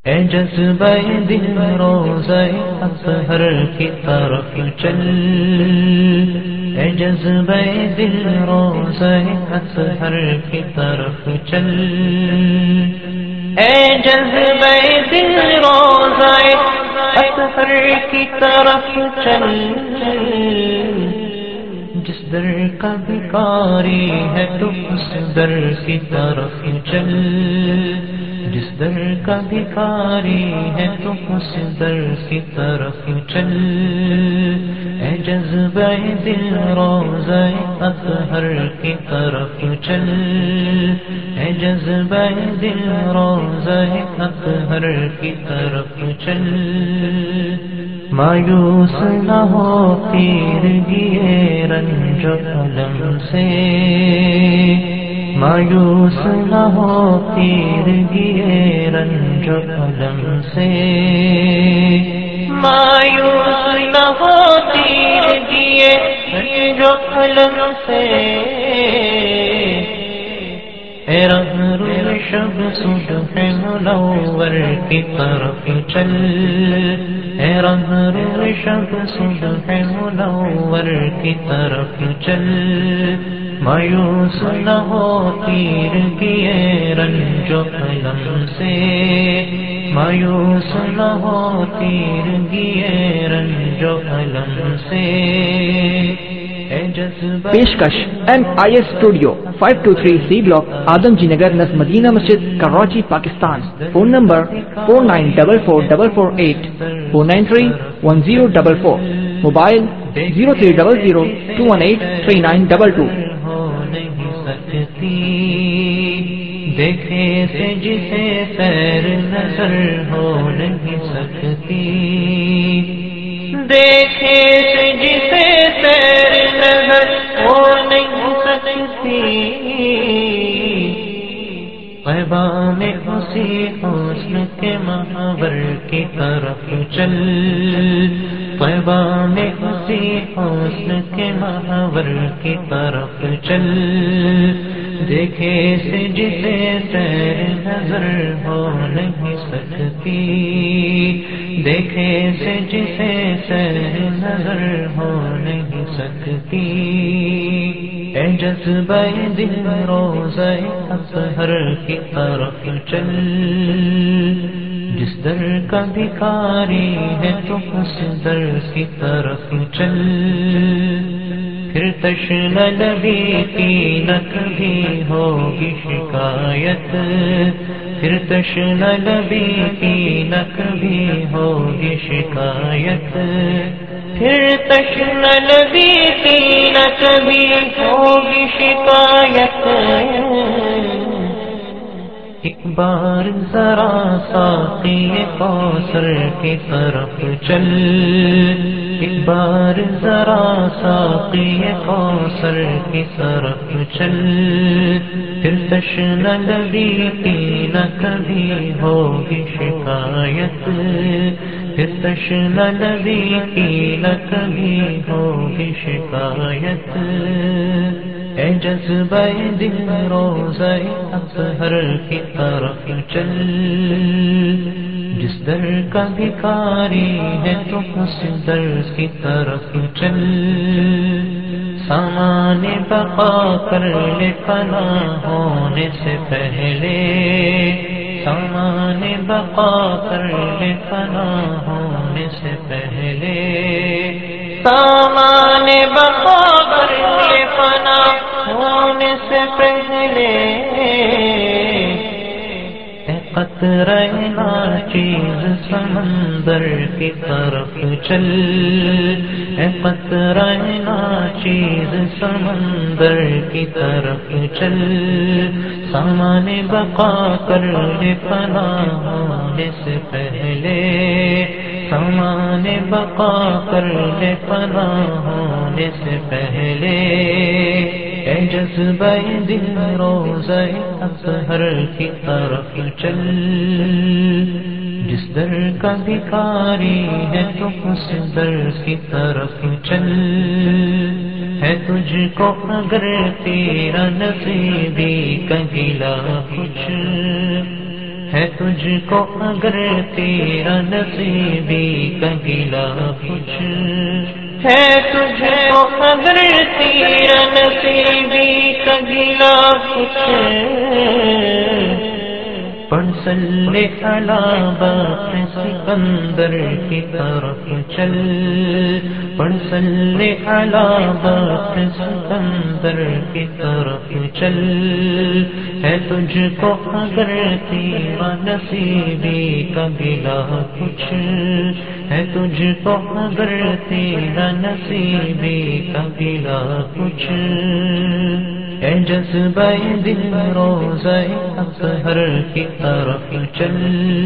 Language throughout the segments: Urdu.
اے جذبہ دل روضہ اطہر کی طرف چل، اے جذبہ دل روضہ اطہر کی طرف چل، اے جذبہ دل روضہ اطہر کی طرف چل، جس در کا بھکاری ہے تو اس در کی طرف چل، جس در کا بھکاری ہے تو اس در کی طرف چل، اے جذبہ دل روضہ اطہر کی طرف چل، اے جذبہ دل روضہ اطہر کی طرف چل، مایوس نہ ہو تیرگی رنج و الم سے، مایوس نہ ہو تیرگی رنج و الم سے، مایوس نہ ہو تیرگی رنج و الم سے، اے رہنور شب صبح منور کی طرف چل، اے رہنور شب صبح منور کی طرف چل، مایوس نہ ہو تیرگی رنج و الم سے، مایوس نہ ہو تیرگی رنج و الم سے، پیشکش MIS studio 523 C block Adamjee Nagar نزد Madina Masjid Karachi Pakistan. Phone number 49444484 4931044، mobile 0300218392۔ ہو نہیں سکتی دیکھے سے جسے سیر نظر ہو نہیں سکتی، دیکھے سے جسے سیر نظر ہو نہیں سکتی، پیغام اسی حسن کے محور کی طرف چل، پیغام اسی حسن کے محور کی طرف چل، دیکھے سے جسے سیر نظر ہو نہیں سکتی، دیکھے سے جسے سیر نظر ہو نہیں سکتی، اے جذبہ دل روضہ اطہر کی طرف چل، جس در کا بھکاری ہے تو اس در کی طرف چل، پھر تشنہ لبی کی نہ کبھی ہوگی شکایت، پھر تشنہ لبی کی نہ کبھی ہوگی شکایت، پھر تشنہ لبی کی نہ کبھی ہوگی شکایت، ایک بار ذرا ساقی کوثر کی طرف چل، ایک بار ذرا ساقی کوثر کی طرف چل، پھر تشنہ لبی کی نہ کبھی ہوگی شکایت، پھر تشنہ لبی کی نہ کبھی ہوگی شکایت، اے جذبہ دل روضہ اطہر کی طرف چل، جس در کا بھکاری ہے تو اس در کی طرف چل، سامان بقا کر لے فنا ہونے سے پہلے، سامان بقا کر لے فنا ہونے سے پہلے، سامان بقا کر لے فنا ہونے سے پہلے، اے قطرہ ناچیز سمندر کی طرف چل، اے قطرہ ناچیز سمندر کی طرف چل، سامان بقا کر لے فنا ہونے سے پہلے، سامان بقا کر لے فنا ہونے سے پہلے، اے جذبہ دل روضہ اطہر کی طرف چل، جس در کا بھکاری ہے تو اس در کی طرف چل، ہے تجھ کو اگر تیرا نصیبی کا گلا کچھ، ہے تجھ کو اگر تیرا نصیبی کا گلا کچھ، ہے تجھ کو اگر تیرا نصیبی کا گلا کچھ، پڑھ صلی علی باپ سکندر کی طرف چل، پڑھ صلی علی باپ سکندر کی طرف چل، ہے تجھ کو اگر تیرا نصیبی کا گلا کچھ، ہے تجھ کو اگر تیرا نصیبی کا گلا کچھ، اے جذبہ دل روضہ اطہر کی طرف چل،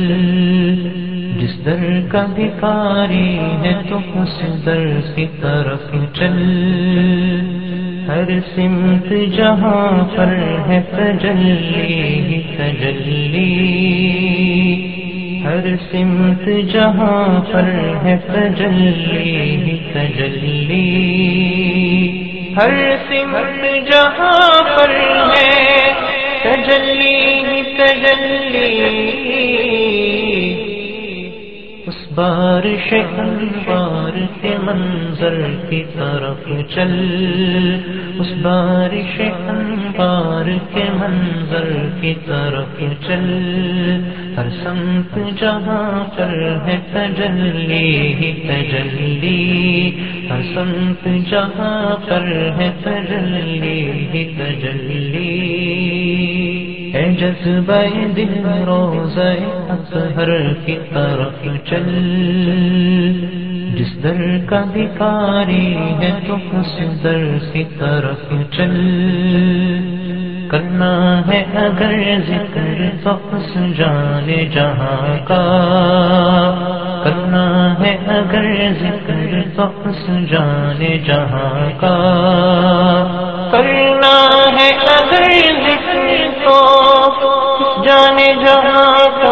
جس در کا بھکاری ہے تو اس در کی طرف چل، ہر سمت جہاں پر ہے تجلی ہی تجلی، ہر سمت جہاں پر ہے تجلی ہی تجلی، ہر سمت جہاں پر ہے تجلی ہی تجلی، اس بارش انوار کے منظر کی طرف چل، اس بارش انوار کے منظر کی طرف چل، ہر سمت جہاں پر ہے تجلی ہی تجلی، ہر سمت جہاں پر ہے تجلی ہی تجلی، اے جذبہ دل روضہ اطہر کی طرف چل، جس در کا بھکاری ہے تو اس در کی طرف چل، کرنا ہے اگر ذکر تو اس جانے جہاں کا، کرنا ہے اگر ذکر تو اس جانے جہاں کا، کرنا ہے اگر ذکر تو اس جانے جہاں کا،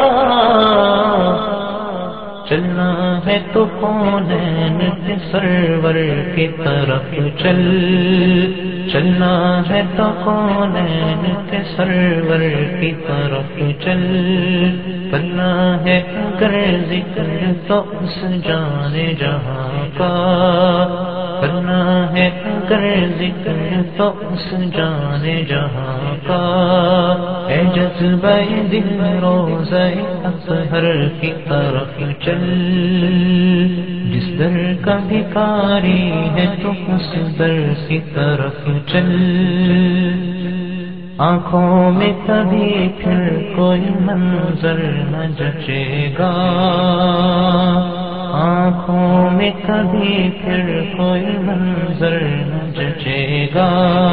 چلنا ہے تو کونین کے سرور کی طرف چل، چلنا ہے تو کونین کے سرور کی طرف چل، کرنا ہے اگر ذکر تو اس جانے جہاں کا، کرنا ہے اگر ذکر تو اس جانے جہاں کا، اے جذبہ دل روضہ اطہر کی طرف چل، جس در کا بھکاری ہے تو اس در کی طرف چل، آنکھوں میں کبھی پھر کوئی منظر نہ جچے گا، آنکھوں میں کبھی پھر کوئی منظر نہ جچے گا،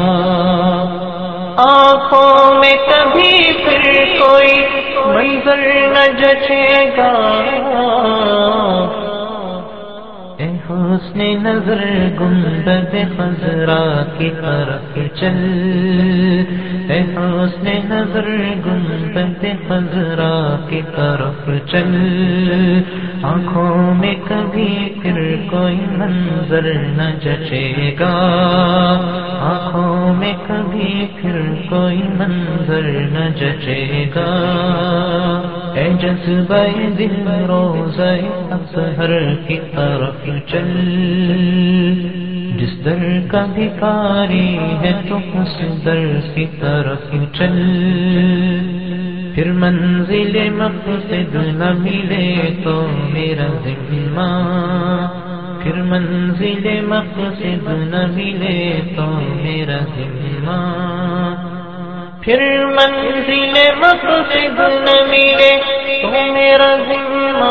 آنکھوں میں کبھی پھر کوئی منظر نہ جچے گا، اے حسن نظر گنبد خضرا کی طرف چل، اے حسن نظر گنبد خضرا کی طرف چل، آنکھوں میں کبھی پھر کوئی منظر نہ جچے گا، آنکھوں میں کبھی پھر کوئی منظر نہ جچے گا، اے جذبہ دل روضہ اطہر کی طرف چل، جس در کا بھکاری ہے تو اس در کی طرف چل، پھر منزل مقصد نہ ملے تو میرا ذمہ، پھر منزل مقصد نہ ملے تو میرا ذمہ، پھر منزل مقصد نہ ملے تو میرا ذمہ،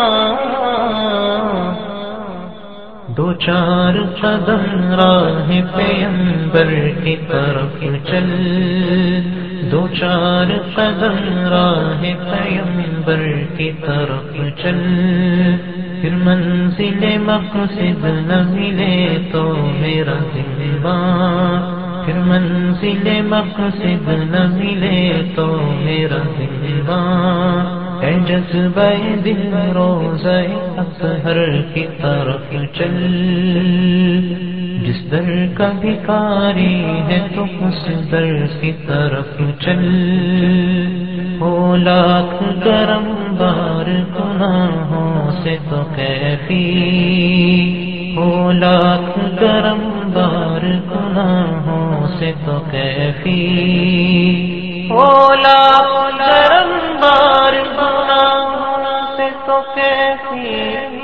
دو چار قدم راہ پیغمبر کی طرف چل، دو چار قدم راہ پیغمبر کی طرف چل، پھر منزل مقصد نہ ملے تو میرا ذمہ، پھر منزل مقصد نہ ملے تو میرا ذمہ، اے جذبہ دل روضہ اطہر کی طرف چل، جس در کا بھکاری ہے تو اس در کی طرف چل، ہو لاکھ گرم بار گناہوں سے تو کیفی، ہو لاکھ گرم بار گناہوں سے تو کیفی، ہو لاکھ گرم بار گناہوں سے تو کیفی،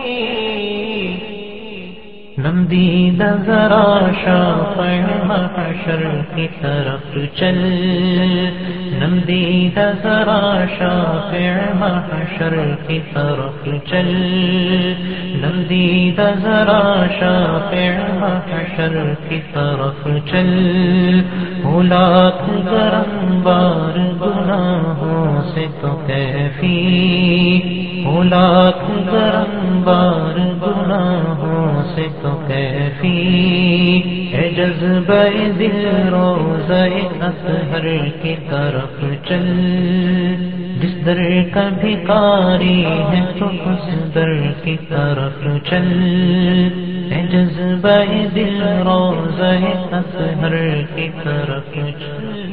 نمدیدہ ذرا شافع محشر کی طرف چل، نمدیدہ ذرا شافع محشر کی طرف چل، نمدیدہ ذرا شافع محشر کی طرف چل، ہو لاکھ گرم بار گناہوں سے تو کیفی، ہو لاکھ گرم بار گناہوں سے تو کیفی، اے جذبہ دل روضہ اطہر کی طرف چل، جس در کا بھکاری ہے تو اس در کی طرف چل، اے جذبہ دل روضہ اطہر کی طرف چل۔